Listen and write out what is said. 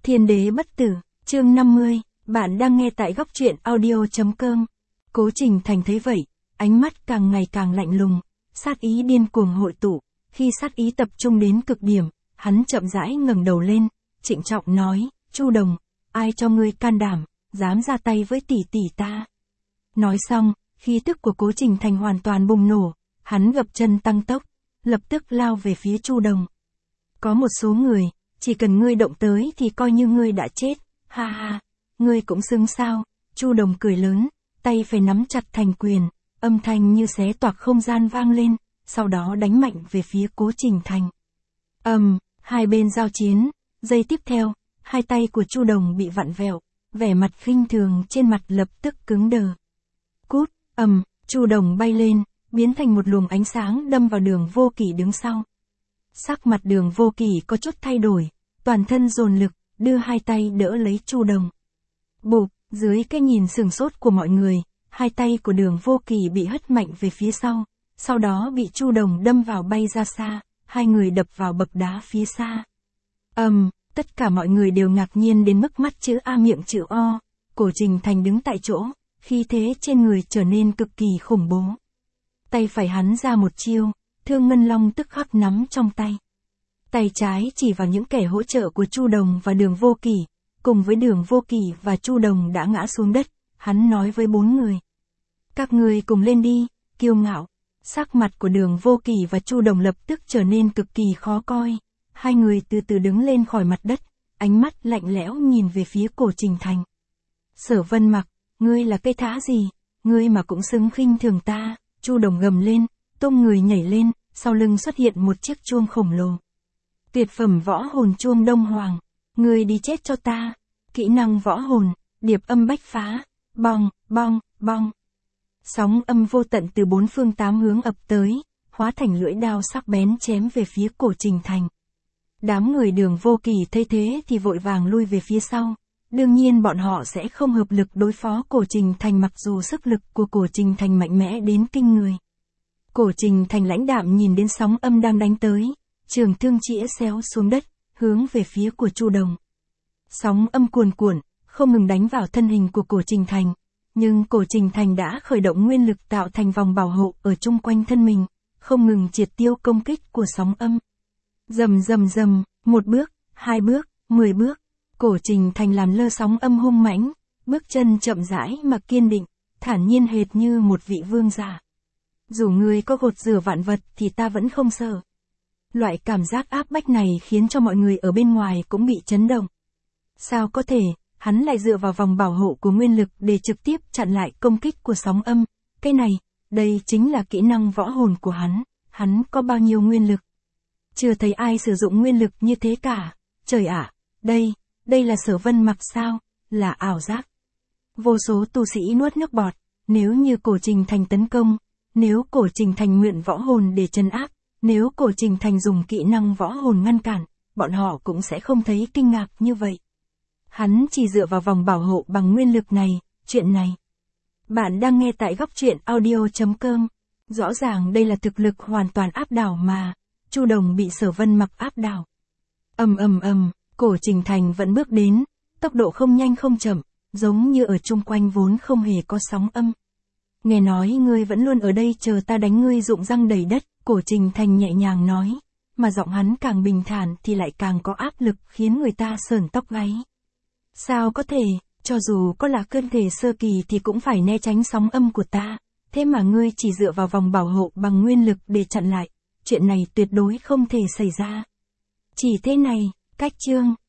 Thiên đế bất tử, chương 50, bạn đang nghe tại góc truyện audio.com. Cố Trình Thành thấy vậy, ánh mắt càng ngày càng lạnh lùng, sát ý điên cuồng hội tụ, khi sát ý tập trung đến cực điểm, hắn chậm rãi ngẩng đầu lên, trịnh trọng nói, Chu Đồng, ai cho ngươi can đảm, dám ra tay với tỷ tỷ ta. Nói xong, khí tức của Cố Trình Thành hoàn toàn bùng nổ, hắn gập chân tăng tốc, lập tức lao về phía Chu Đồng. Có một số người, chỉ cần ngươi động tới thì coi như ngươi đã chết, ha ha, ngươi cũng xứng sao, Chu Đồng cười lớn, tay phải nắm chặt thành quyền, âm thanh như xé toạc không gian vang lên, sau đó đánh mạnh về phía Cố Trình Thành. Hai bên giao chiến, giây tiếp theo, hai tay của Chu Đồng bị vặn vẹo, vẻ mặt khinh thường trên mặt lập tức cứng đờ. Cút, Chu Đồng bay lên, biến thành một luồng ánh sáng đâm vào Đường Vô Kỵ đứng sau. Sắc mặt Đường Vô Kỵ có chút thay đổi, toàn thân dồn lực, đưa hai tay đỡ lấy Chu Đồng. Bụp, dưới cái nhìn sửng sốt của mọi người, hai tay của Đường Vô Kỵ bị hất mạnh về phía sau đó bị Chu Đồng đâm vào bay ra xa, hai người đập vào bậc đá phía xa. Tất cả mọi người đều ngạc nhiên đến mức mắt chữ A miệng chữ O, Cố Trình Thành đứng tại chỗ, khí thế trên người trở nên cực kỳ khủng bố. Tay phải hắn ra một chiêu, Thương Ngân Long tức khắc nắm trong tay. Tay trái chỉ vào những kẻ hỗ trợ của Chu Đồng và Đường Vô Kỵ, cùng với Đường Vô Kỵ và Chu Đồng đã ngã xuống đất, hắn nói với bốn người. Các người cùng lên đi, kiêu ngạo. Sắc mặt của Đường Vô Kỵ và Chu Đồng lập tức trở nên cực kỳ khó coi. Hai người từ từ đứng lên khỏi mặt đất, ánh mắt lạnh lẽo nhìn về phía Cố Trình Thành. Sở Vân Mặc, ngươi là cây thá gì, ngươi mà cũng xứng khinh thường ta, Chu Đồng gầm lên, tung người nhảy lên, sau lưng xuất hiện một chiếc chuông khổng lồ. Tuyệt phẩm võ hồn chuông Đông Hoàng, ngươi đi chết cho ta, kỹ năng võ hồn, điệp âm bách phá, bong, bong, bong. Sóng âm vô tận từ bốn phương tám hướng ập tới, hóa thành lưỡi đao sắc bén chém về phía Cố Trình Thành. Đám người Đường Vô Kỵ thấy thế thì vội vàng lui về phía sau. Đương nhiên bọn họ sẽ không hợp lực đối phó Cố Trình Thành mặc dù sức lực của Cố Trình Thành mạnh mẽ đến kinh người. Cố Trình Thành lãnh đạm nhìn đến sóng âm đang đánh tới, trường thương chĩa xéo xuống đất, hướng về phía của Chu Đồng. Sóng âm cuồn cuộn, không ngừng đánh vào thân hình của Cố Trình Thành, nhưng Cố Trình Thành đã khởi động nguyên lực tạo thành vòng bảo hộ ở chung quanh thân mình, không ngừng triệt tiêu công kích của sóng âm. Rầm rầm rầm, một bước, hai bước, 10 bước. Cố Trình Thành làm lơ sóng âm hung mãnh, bước chân chậm rãi mà kiên định, thản nhiên hệt như một vị vương giả. Dù ngươi có gột rửa vạn vật thì ta vẫn không sợ. Loại cảm giác áp bách này khiến cho mọi người ở bên ngoài cũng bị chấn động. Sao có thể, hắn lại dựa vào vòng bảo hộ của nguyên lực để trực tiếp chặn lại công kích của sóng âm, cái này, đây chính là kỹ năng võ hồn của hắn có bao nhiêu nguyên lực. Chưa thấy ai sử dụng nguyên lực như thế cả, trời ạ, đây là Sở Vân Mặc sao, là ảo giác. Vô số tu sĩ nuốt nước bọt, nếu như Cố Trình Thành tấn công, nếu Cố Trình Thành mượn võ hồn để trấn áp, nếu Cố Trình Thành dùng kỹ năng võ hồn ngăn cản, bọn họ cũng sẽ không thấy kinh ngạc như vậy. Hắn chỉ dựa vào vòng bảo hộ bằng nguyên lực này, chuyện này. Bạn đang nghe tại góc truyện audio.com. Rõ ràng đây là thực lực hoàn toàn áp đảo mà, Chu Đồng bị Sở Vân Mặc áp đảo. Cố Trình Thành vẫn bước đến, tốc độ không nhanh không chậm, giống như ở chung quanh vốn không hề có sóng âm. Nghe nói ngươi vẫn luôn ở đây chờ ta đánh ngươi rụng răng đầy đất, Cố Trình Thành nhẹ nhàng nói, mà giọng hắn càng bình thản thì lại càng có áp lực khiến người ta sởn tóc gáy. Sao có thể, cho dù có là cơn thể sơ kỳ thì cũng phải né tránh sóng âm của ta, thế mà ngươi chỉ dựa vào vòng bảo hộ bằng nguyên lực để chặn lại, chuyện này tuyệt đối không thể xảy ra. Chỉ thế này, cách chương.